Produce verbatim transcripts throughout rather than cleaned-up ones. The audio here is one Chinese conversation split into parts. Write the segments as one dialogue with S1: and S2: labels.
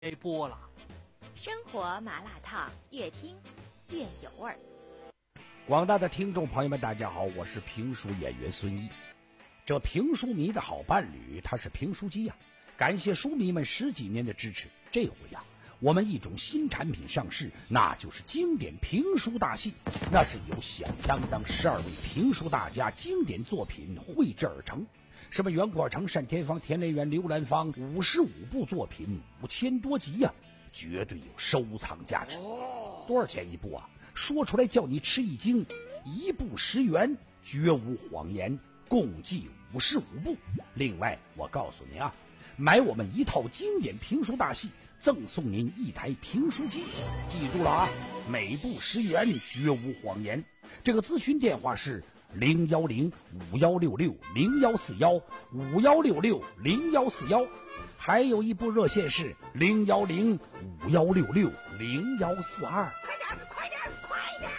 S1: 开播了。
S2: 生活麻辣烫，越听越有味儿。
S3: 广大的听众朋友们，大家好，我是评书演员孙毅。这评书迷的好伴侣，他是评书机呀、啊。感谢书迷们十几年的支持，这回呀、啊，我们一种新产品上市，那就是经典评书大戏。那是由响当当十二位评书大家经典作品绘制而成。什么袁阔成、单田芳、田雷元、刘兰芳，五十五部作品，五千多集呀、啊，绝对有收藏价值。多少钱一部啊？说出来叫你吃一惊，一部十元，绝无谎言，共计五十五部。另外，我告诉你啊，买我们一套经典评书大戏，赠送您一台评书机。记住了啊，每部十元，绝无谎言。这个咨询电话是零幺零五幺六六零幺四幺五幺六六零幺四幺，还有一部热线是零幺零五幺六六零幺四二。
S4: 快点，快点，快点！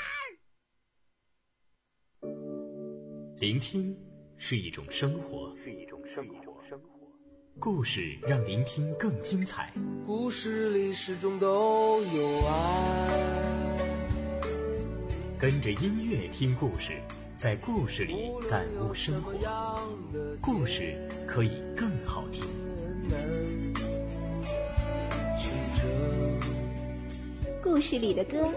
S5: 聆听是一种生活，
S6: 是一种生活。
S5: 故事让聆听更精彩。
S7: 故事里始终都有爱。
S5: 跟着音乐听故事，在故事里感悟生活。故事可以更好听。
S2: 故事里的歌。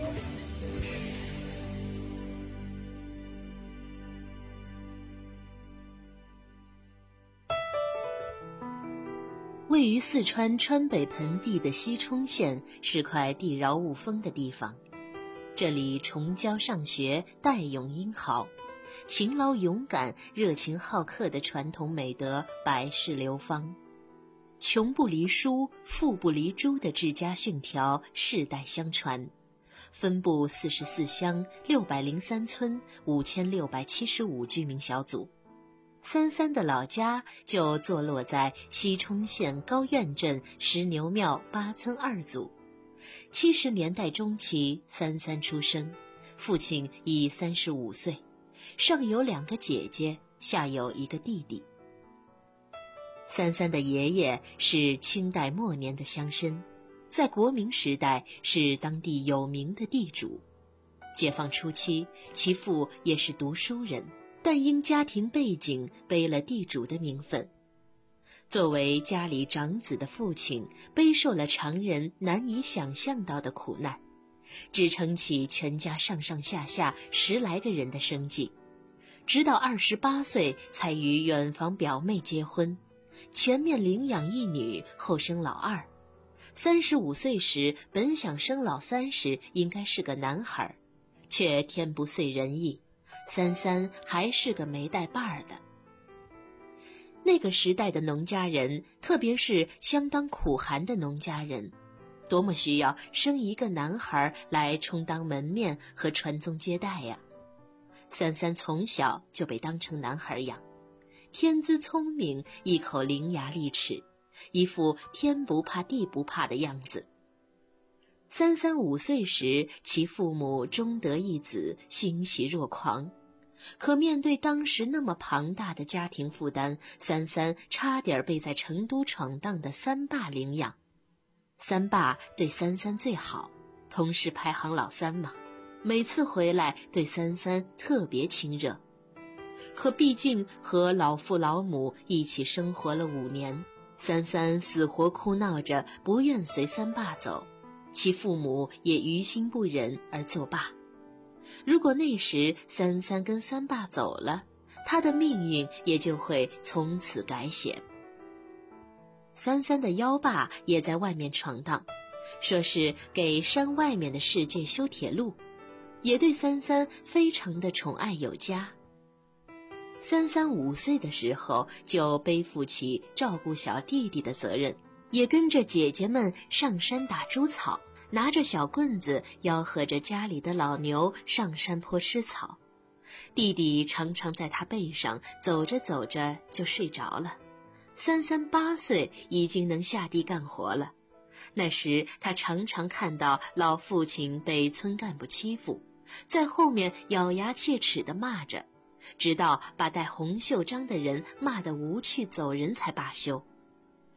S8: 位于四川川北盆地的西充县是块地饶物丰的地方，这里崇教尚学，代勇英豪，勤劳勇敢、热情好客的传统美德百世流芳，穷不离书，富不离珠的治家训条世代相传，分布四十四乡六百零三村五千六百七十五居民小组。三三的老家就坐落在西充县高院镇石牛庙八村二组。七十年代中期，三三出生，父亲已三十五岁，上有两个姐姐，下有一个弟弟。三三的爷爷是清代末年的乡绅，在国民时代是当地有名的地主。解放初期，其父也是读书人，但因家庭背景背了地主的名分。作为家里长子的父亲，背受了常人难以想象到的苦难，支撑起全家上上下下十来个人的生计。直到二十八岁才与远房表妹结婚，前面领养一女，后生老二。三十五岁时，本想生老三时应该是个男孩，却天不遂人意，三三还是个没带伴儿的。那个时代的农家人，特别是相当苦寒的农家人，多么需要生一个男孩来充当门面和传宗接代呀！三三从小就被当成男孩养，天资聪明，一口伶牙俐齿，一副天不怕地不怕的样子。三三五岁时，其父母终得一子，欣喜若狂。可面对当时那么庞大的家庭负担，三三差点被在成都闯荡的三爸领养。三爸对三三最好，同是排行老三嘛，每次回来对三三特别亲热。可毕竟和老父老母一起生活了五年，三三死活哭闹着不愿随三爸走，其父母也于心不忍而作罢。如果那时三三跟三爸走了，他的命运也就会从此改写。三三的幺爸也在外面闯荡，说是给山外面的世界修铁路，也对三三非常的宠爱有加。三三五岁的时候就背负起照顾小弟弟的责任，也跟着姐姐们上山打猪草，拿着小棍子吆喝着家里的老牛上山坡吃草。弟弟常常在他背上走着走着就睡着了。三三八岁已经能下地干活了，那时他常常看到老父亲被村干部欺负，在后面咬牙切齿地骂着，直到把戴红袖章的人骂得无趣走人才罢休。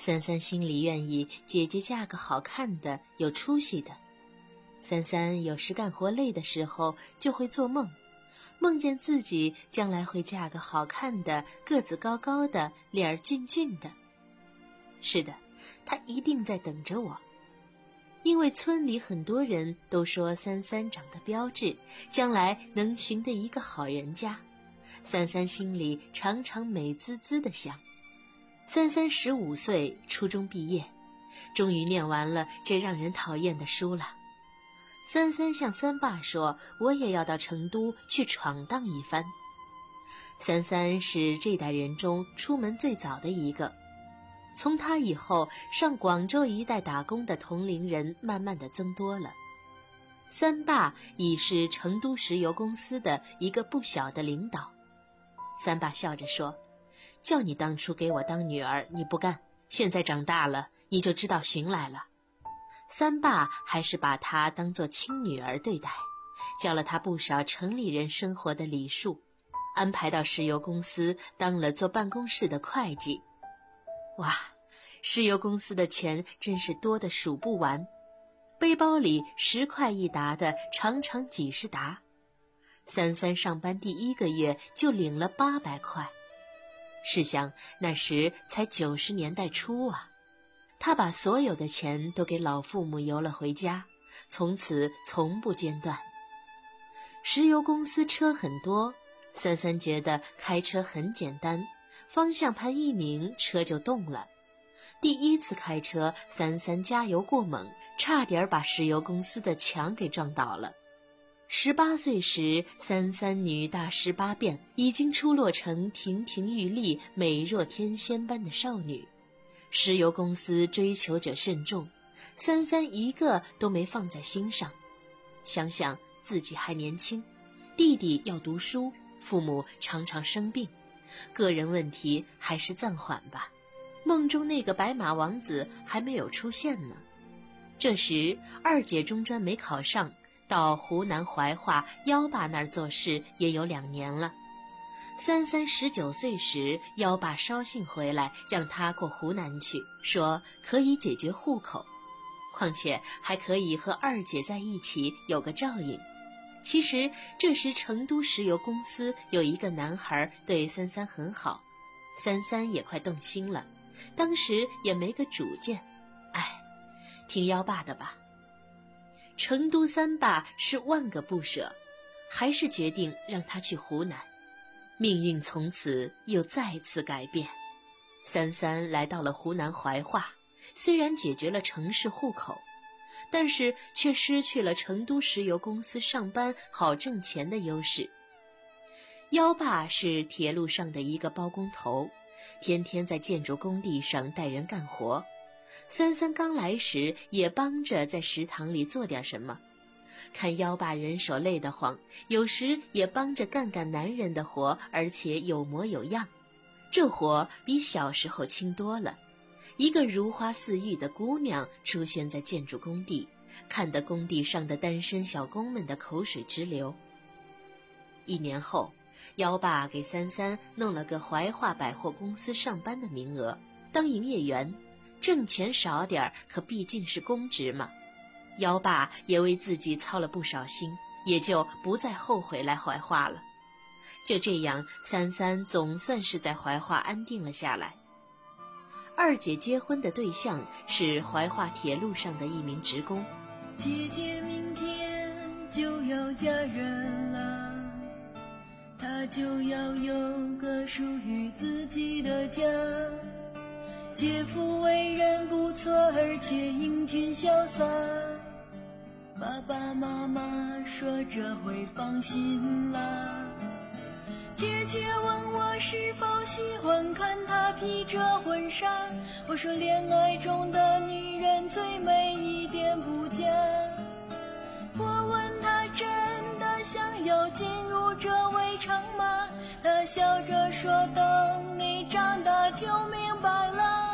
S8: 三三心里愿意姐姐嫁个好看的、有出息的。三三有时干活累的时候，就会做梦，梦见自己将来会嫁个好看的、个子高高的、脸儿俊俊的。是的，她一定在等着我。因为村里很多人都说三三长得标致，将来能寻得一个好人家。三三心里常常美滋滋地想。三三十五岁，初中毕业，终于念完了这让人讨厌的书了。三三向三爸说，我也要到成都去闯荡一番。三三是这代人中出门最早的一个，从他以后，上广州一带打工的同龄人慢慢的增多了。三爸已是成都石油公司的一个不小的领导。三爸笑着说，叫你当初给我当女儿，你不干，现在长大了，你就知道寻来了。三爸还是把她当作亲女儿对待，教了她不少城里人生活的礼数，安排到石油公司当了做办公室的会计。哇，石油公司的钱真是多得数不完，背包里十块一沓的，常常几十沓。三三上班第一个月就领了八百块，试想那时才九十年代初啊。他把所有的钱都给老父母邮了回家，从此从不间断。石油公司车很多，三三觉得开车很简单，方向盘一拧，车就动了。第一次开车，三三加油过猛，差点把石油公司的墙给撞倒了。十八岁时，三三女大十八变，已经出落成亭亭玉立、美若天仙般的少女。石油公司追求者甚众，三三一个都没放在心上。想想自己还年轻，弟弟要读书，父母常常生病，个人问题还是暂缓吧。梦中那个白马王子还没有出现呢。这时二姐中专没考上，到湖南怀化幺爸那儿做事也有两年了。三三十九岁时，幺爸捎信回来，让他过湖南去，说可以解决户口，况且还可以和二姐在一起，有个照应。其实这时成都石油公司有一个男孩对三三很好，三三也快动心了，当时也没个主见，哎，听幺爸的吧。成都三爸是万个不舍，还是决定让他去湖南。命运从此又再次改变，三三来到了湖南怀化，虽然解决了城市户口，但是却失去了成都石油公司上班好挣钱的优势。幺爸是铁路上的一个包工头，天天在建筑工地上带人干活。三三刚来时也帮着在食堂里做点什么，看幺爸人手累得慌，有时也帮着干干男人的活，而且有模有样。这活比小时候轻多了。一个如花似玉的姑娘出现在建筑工地，看得工地上的单身小工们的口水直流。一年后，幺爸给三三弄了个怀化百货公司上班的名额，当营业员，挣钱少点，可毕竟是公职嘛。幺爸也为自己操了不少心，也就不再后悔来怀化了。就这样，三三总算是在怀化安定了下来。二姐结婚的对象是怀化铁路上的一名职工。
S6: 姐姐明天就要嫁人了，她就要有个属于自己的家。姐夫为人不错，而且英俊潇洒，爸爸妈妈说这回放心啦。姐姐问我是否喜欢看她披着婚纱，我说恋爱中的女人最美一点不假。我问她真的想要进入这围城吗？她笑着说等你长大就明白了。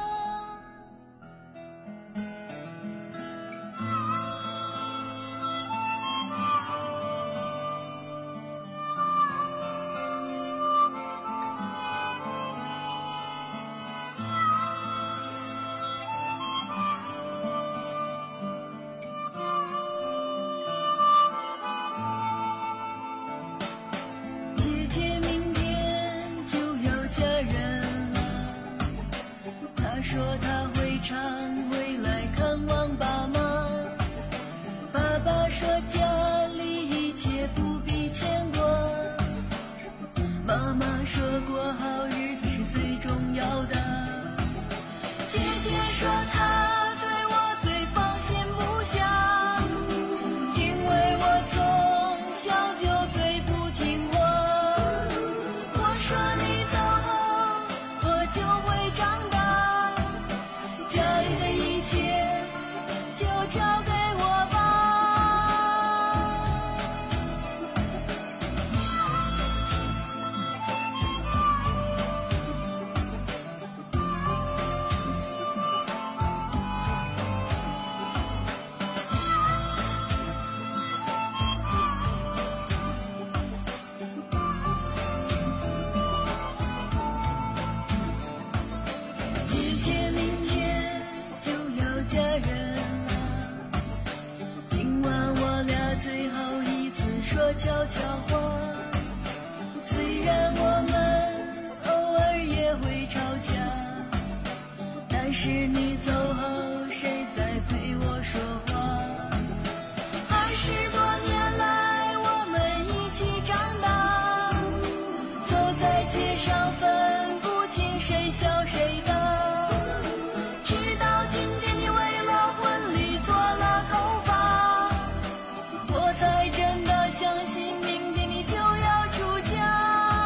S6: 个悄悄话。虽然我们偶尔也会吵架，但是你走后谁在陪我说话？二十多年来我们一起长大，走在街上分不清谁笑谁大，直到今天你为了婚礼做了头发，我才真的相信明天你就要出家。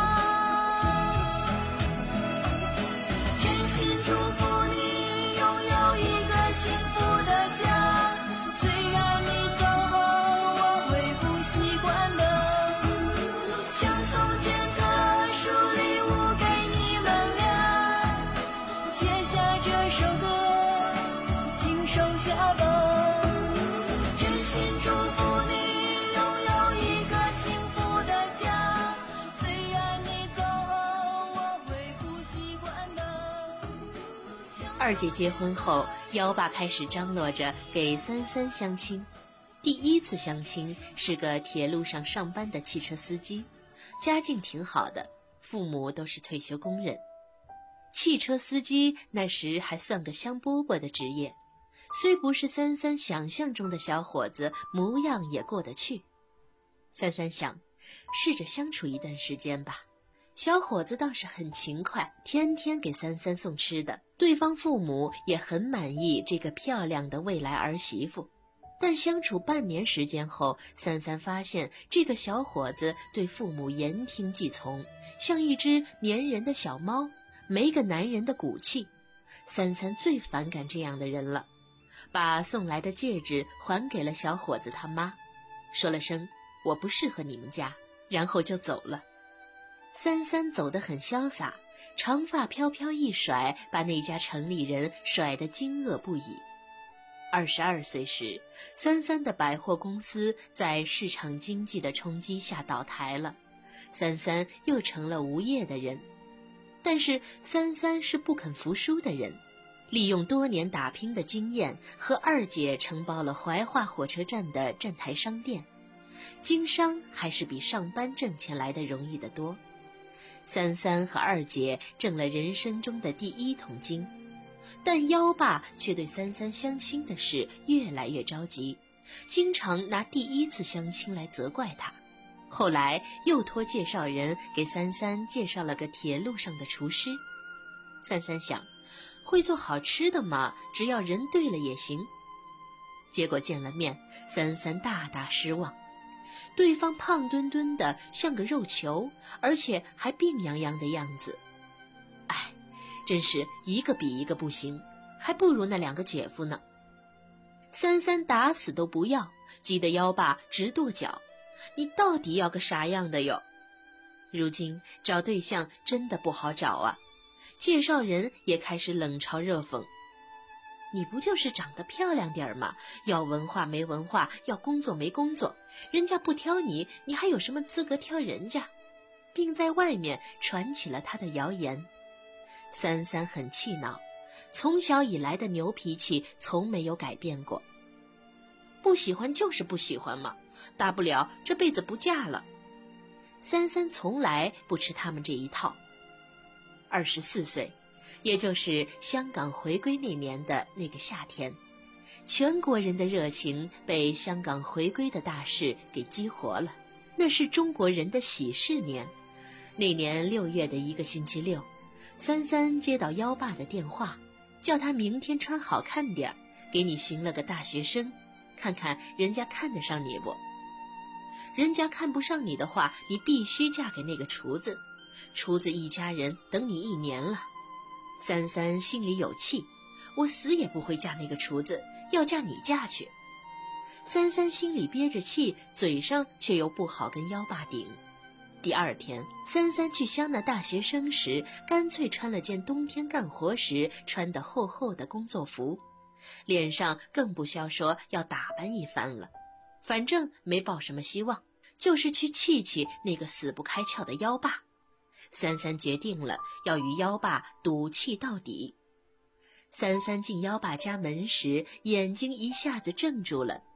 S6: 真心祝福你拥有一个幸福的家，虽然你走后我会不习惯的，像送件特殊礼物给你们俩，写下这首歌请收下吧。真心祝福你拥有一个幸福的家，虽然你走后我会不习惯的。
S8: 二姐结婚后，幺爸开始张罗着给三三相亲。第一次相亲是个铁路上上班的汽车司机，家境挺好的，父母都是退休工人。汽车司机那时还算个香饽饽的职业，虽不是三三想象中的小伙子，模样也过得去。三三想，试着相处一段时间吧。小伙子倒是很勤快，天天给三三送吃的，对方父母也很满意这个漂亮的未来儿媳妇。但相处半年时间后，三三发现这个小伙子对父母言听计从，像一只粘人的小猫，没个男人的骨气。三三最反感这样的人了，把送来的戒指还给了小伙子他妈，说了声我不适合你们家，然后就走了。三三走得很潇洒，长发飘飘一甩，把那家城里人甩得惊愕不已。二十二岁时，三三的百货公司在市场经济的冲击下倒台了，三三又成了无业的人。但是三三是不肯服输的人，利用多年打拼的经验，和二姐承包了怀化火车站的站台商店。经商还是比上班挣钱来的容易得多。三三和二姐挣了人生中的第一桶金，但幺爸却对三三相亲的事越来越着急，经常拿第一次相亲来责怪他。后来又托介绍人给三三介绍了个铁路上的厨师。三三想，会做好吃的嘛，只要人对了也行。结果见了面，三三大大失望。对方胖墩墩的像个肉球，而且还病殃殃的样子。哎，真是一个比一个不行，还不如那两个姐夫呢。三三打死都不要，急得幺爸直跺脚，你到底要个啥样的哟？如今找对象真的不好找啊，介绍人也开始冷嘲热讽。你不就是长得漂亮点儿吗？要文化没文化，要工作没工作，人家不挑你，你还有什么资格挑人家？并在外面传起了他的谣言。三三很气恼，从小以来的牛脾气从没有改变过。不喜欢就是不喜欢嘛，大不了这辈子不嫁了。三三从来不吃他们这一套。二十四岁，也就是香港回归那年的那个夏天，全国人的热情被香港回归的大事给激活了。那是中国人的喜事年。那年六月的一个星期六，三三接到幺爸的电话，叫他明天穿好看点儿，给你寻了个大学生，看看人家看得上你不？人家看不上你的话，你必须嫁给那个厨子，厨子一家人等你一年了。三三心里有气，我死也不会嫁那个厨子，要嫁你嫁去。三三心里憋着气，嘴上却又不好跟幺爸顶。第二天，三三去相那大学生时，干脆穿了件冬天干活时穿的厚厚的工作服，脸上更不消说要打扮一番了。反正没抱什么希望，就是去气气那个死不开窍的幺爸。三三决定了要与幺爸赌气到底。三三进幺爸家门时，眼睛一下子怔住了，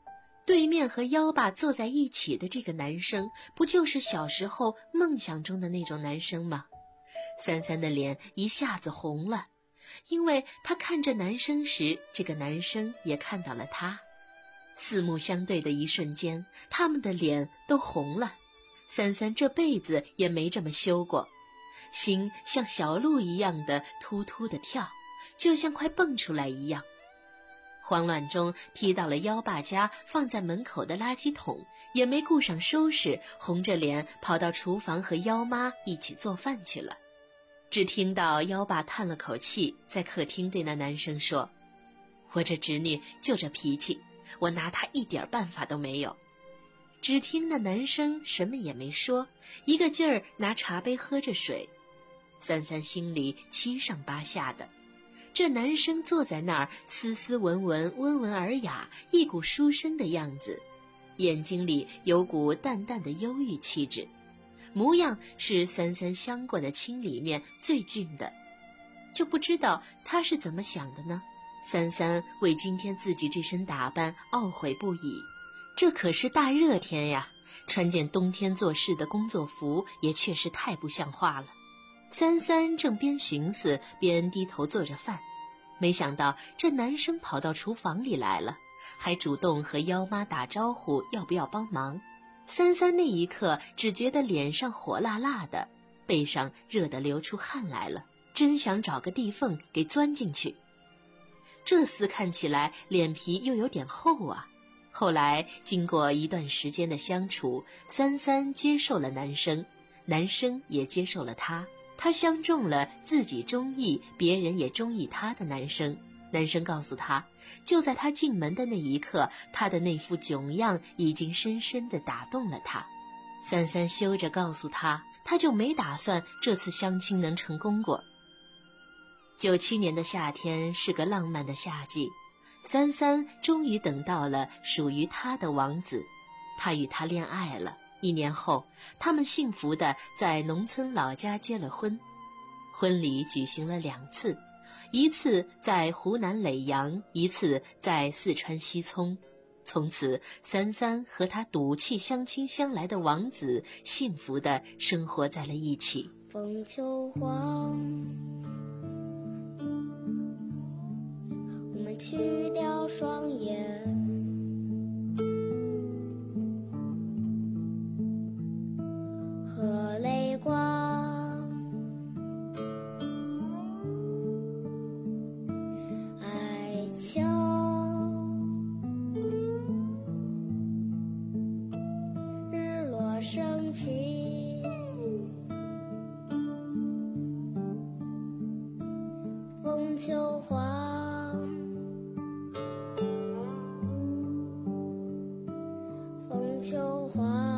S8: 对面和妖爸坐在一起的这个男生，不就是小时候梦想中的那种男生吗？三三的脸一下子红了，因为他看着男生时，这个男生也看到了他。四目相对的一瞬间，他们的脸都红了。三三这辈子也没这么羞过，心像小鹿一样的突突的跳，就像快蹦出来一样。慌乱中踢到了妖爸家放在门口的垃圾桶，也没顾上收拾，红着脸跑到厨房和妖妈一起做饭去了。只听到妖爸叹了口气，在客厅对那男生说：“我这侄女就这脾气，我拿她一点办法都没有。”只听那男生什么也没说，一个劲儿拿茶杯喝着水。三三心里七上八下的。这男生坐在那儿，斯斯文文，温文尔雅，一股书生的样子，眼睛里有股淡淡的忧郁气质，模样是三三相过的亲里面最俊的。就不知道他是怎么想的呢？三三为今天自己这身打扮懊悔不已。这可是大热天呀，穿件冬天做事的工作服也确实太不像话了。三三正边寻思边低头做着饭，没想到这男生跑到厨房里来了，还主动和妖妈打招呼要不要帮忙。三三那一刻只觉得脸上火辣辣的，背上热得流出汗来了，真想找个地缝给钻进去。这厮看起来脸皮又有点厚啊。后来经过一段时间的相处，三三接受了男生，男生也接受了他。他相中了自己中意，别人也中意他的男生。男生告诉他，就在他进门的那一刻，他的那副囧样已经深深地打动了他。三三羞着告诉他，他就没打算这次相亲能成功过。九七年的夏天是个浪漫的夏季，三三终于等到了属于他的王子，他与他恋爱了。一年后，他们幸福地在农村老家结了婚。婚礼举行了两次，一次在湖南耒阳，一次在四川西充。从此，三三和他赌气相亲相来的王子幸福地生活在了一起。
S1: 风秋黄，我们去掉双眼，和泪光，爱秋，日落升起，风秋黄，风秋黄。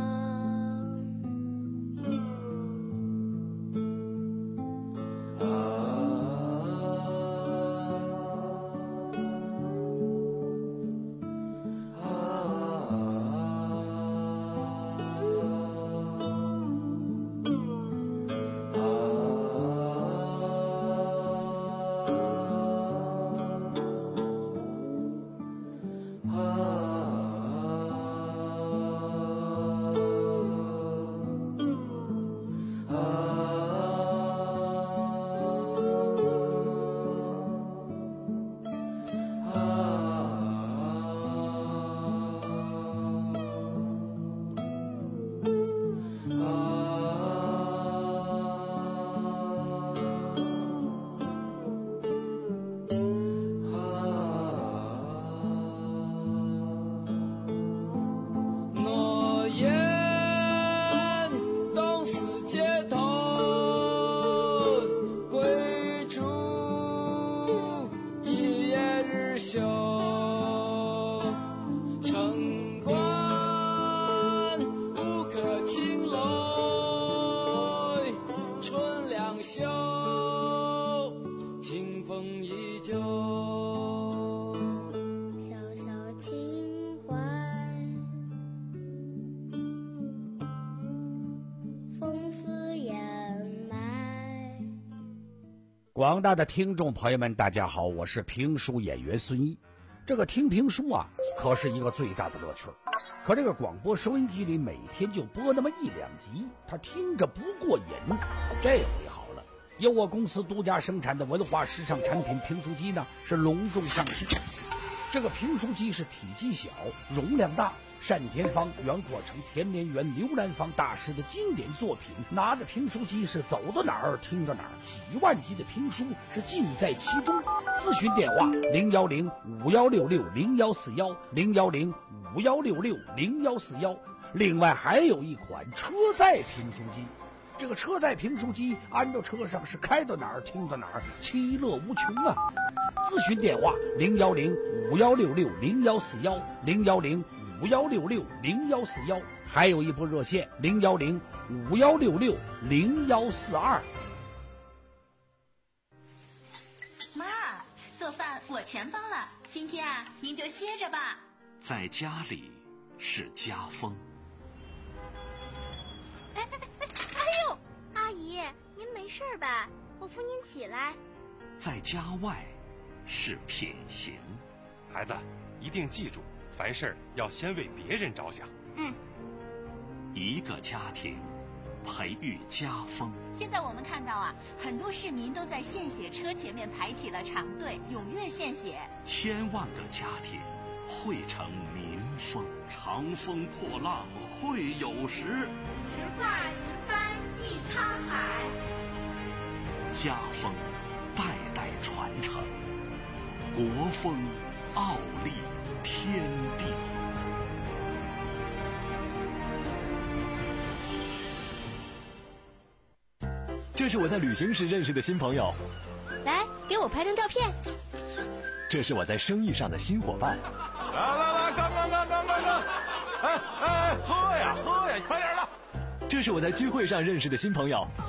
S3: 广大的听众朋友们，大家好，我是评书演员孙一。 这个听评书啊，可是一个最大的乐趣。可这个广播收音机里每天就播那么一两集，他听着不过瘾。这回好了，由我公司独家生产的文化时尚产品评书机呢，是隆重上市。这个评书机是体积小，容量大，单田芳、袁阔成、田连元、刘兰芳大师的经典作品，拿着评书机是走到哪儿听到哪儿，几万集的评书是尽在其中。咨询电话零幺零五幺六六零幺四幺零幺零五幺六六零幺四幺。另外还有一款车载评书机，这个车载评书机安到车上是开到哪儿听到哪儿，其乐无穷啊！咨询电话零幺零五幺六六零幺四幺零幺零五幺六六零幺四幺，还有一部热线零幺零五幺六六零幺四二。
S2: 妈，做饭我全包了，今天啊，您就歇着吧。
S5: 在家里是家风。
S1: 哎哎哎哎呦，阿姨，您没事吧？我扶您起来。
S5: 在家外是品行。
S9: 孩子，一定记住，凡事要先为别人着想。
S2: 嗯。
S5: 一个家庭培育家风。
S2: 现在我们看到啊，很多市民都在献血车前面排起了长队，踊跃献血。
S5: 千万个家庭汇成民风。长风破浪会有时，
S1: 直挂云帆济沧海。
S5: 家风代代传承，国风傲立天地。
S10: 这是我在旅行时认识的新朋友，
S1: 来，给我拍张照片。
S10: 这是我在生意上的新伙伴。
S9: 来来来，干干干干干干！哎哎，喝呀喝呀，快点的！
S10: 这是我在聚会上认识的新朋友。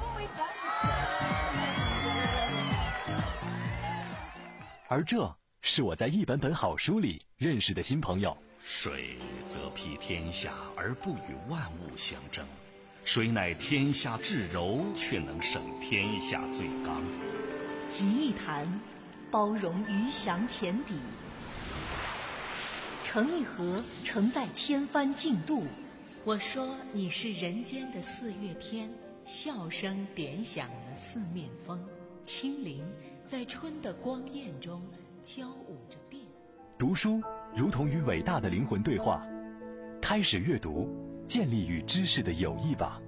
S10: 而这是我在一本本好书里认识的新朋友。
S5: 水则披天下而不与万物相争，水乃天下至柔，却能胜天下最刚。
S11: 集一谈，包容鱼翔浅底；成一河，承载千帆竞渡。
S8: 我说你是人间的四月天，笑声点响了四面风，清灵在春的光艳中交舞着变。
S10: 读书如同与伟大的灵魂对话，开始阅读，建立与知识的友谊吧。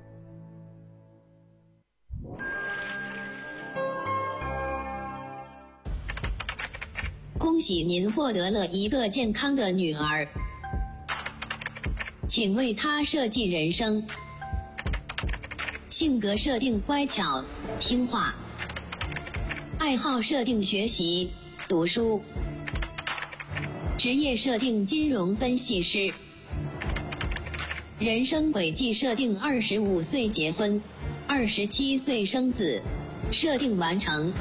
S12: 恭喜您获得了一个健康的女儿，请为她设计人生。性格设定乖巧听话，爱好设定学习读书，职业设定金融分析师，人生轨迹设定二十五岁结婚，二十七岁生子，设定完成。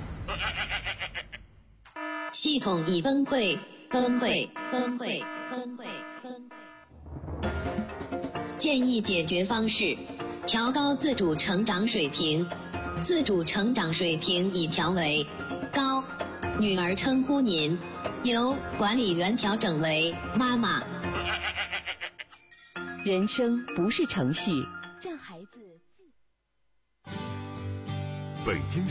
S12: 系统已崩溃，崩溃，崩溃，崩溃，崩溃。建议解决方式：调高自主成长水平。自主成长水平已调为高。女儿称呼您，由管理员调整为妈妈。
S8: 人生不是程序，
S1: 让孩子自。
S10: 北京